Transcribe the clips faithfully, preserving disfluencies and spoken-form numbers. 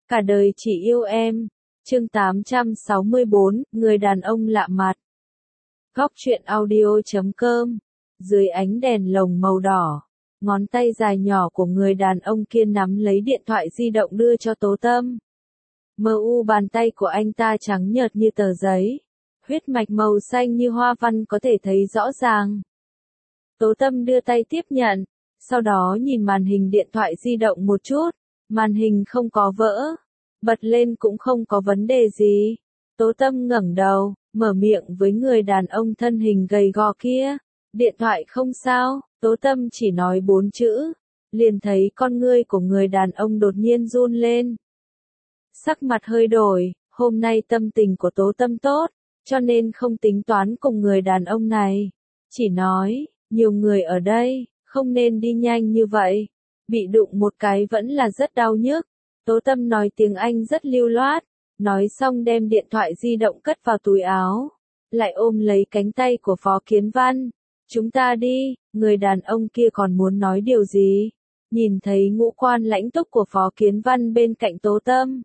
Cả đời chỉ yêu em. Chương tám trăm sáu mươi bốn, người đàn ông lạ mặt. Góc truyện audio chấm com. Dưới ánh đèn lồng màu đỏ, ngón tay dài nhỏ của người đàn ông kia nắm lấy điện thoại di động đưa cho Tố Tâm. Mờ u bàn tay của anh ta trắng nhợt như tờ giấy, huyết mạch màu xanh như hoa văn có thể thấy rõ ràng. Tố Tâm đưa tay tiếp nhận, sau đó nhìn màn hình điện thoại di động một chút, màn hình không có vỡ, bật lên cũng không có vấn đề gì. Tố Tâm ngẩng đầu, mở miệng với người đàn ông thân hình gầy gò kia, điện thoại không sao. Tố Tâm chỉ nói bốn chữ, liền thấy con ngươi của người đàn ông đột nhiên run lên. Sắc mặt hơi đổi, hôm nay tâm tình của Tố Tâm tốt, cho nên không tính toán cùng người đàn ông này. Chỉ nói, nhiều người ở đây, không nên đi nhanh như vậy. Bị đụng một cái vẫn là rất đau nhức. Tố Tâm nói tiếng Anh rất lưu loát, nói xong đem điện thoại di động cất vào túi áo, lại ôm lấy cánh tay của Phó Kiến Văn. Chúng ta đi, người đàn ông kia còn muốn nói điều gì. Nhìn thấy ngũ quan lãnh túc của Phó Kiến Văn bên cạnh Tố Tâm.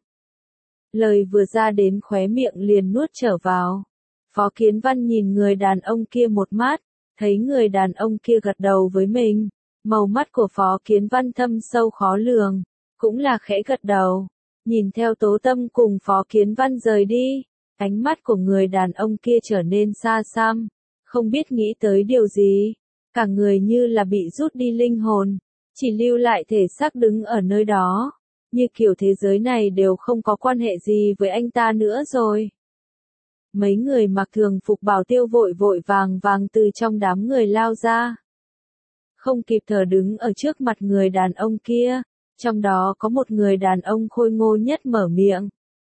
Lời vừa ra đến khóe miệng liền nuốt trở vào. Phó Kiến Văn nhìn người đàn ông kia một mắt, thấy người đàn ông kia gật đầu với mình. Màu mắt của Phó Kiến Văn thâm sâu khó lường, cũng là khẽ gật đầu. Nhìn theo Tố Tâm cùng Phó Kiến Văn rời đi, ánh mắt của người đàn ông kia trở nên xa xăm, không biết nghĩ tới điều gì. Cả người như là bị rút đi linh hồn, chỉ lưu lại thể xác đứng ở nơi đó. Như kiểu thế giới này đều không có quan hệ gì với anh ta nữa rồi. Mấy người mặc thường phục bảo tiêu vội vội vàng vàng từ trong đám người lao ra. Không kịp thở đứng ở trước mặt người đàn ông kia, trong đó có một người đàn ông khôi ngô nhất mở miệng.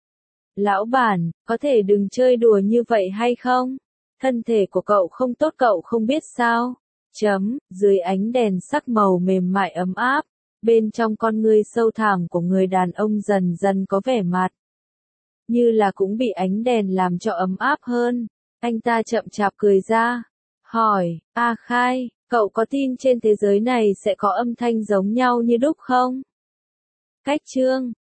Lão bản, có thể đừng chơi đùa như vậy hay không? Thân thể của cậu không tốt cậu không biết sao? Chấm, dưới ánh đèn sắc màu mềm mại ấm áp, bên trong con ngươi sâu thẳm của người đàn ông dần dần có vẻ mặt. Như là cũng bị ánh đèn làm cho ấm áp hơn. Anh ta chậm chạp cười ra, hỏi, A Khai, cậu có tin trên thế giới này sẽ có âm thanh giống nhau như đúc không? Cách chương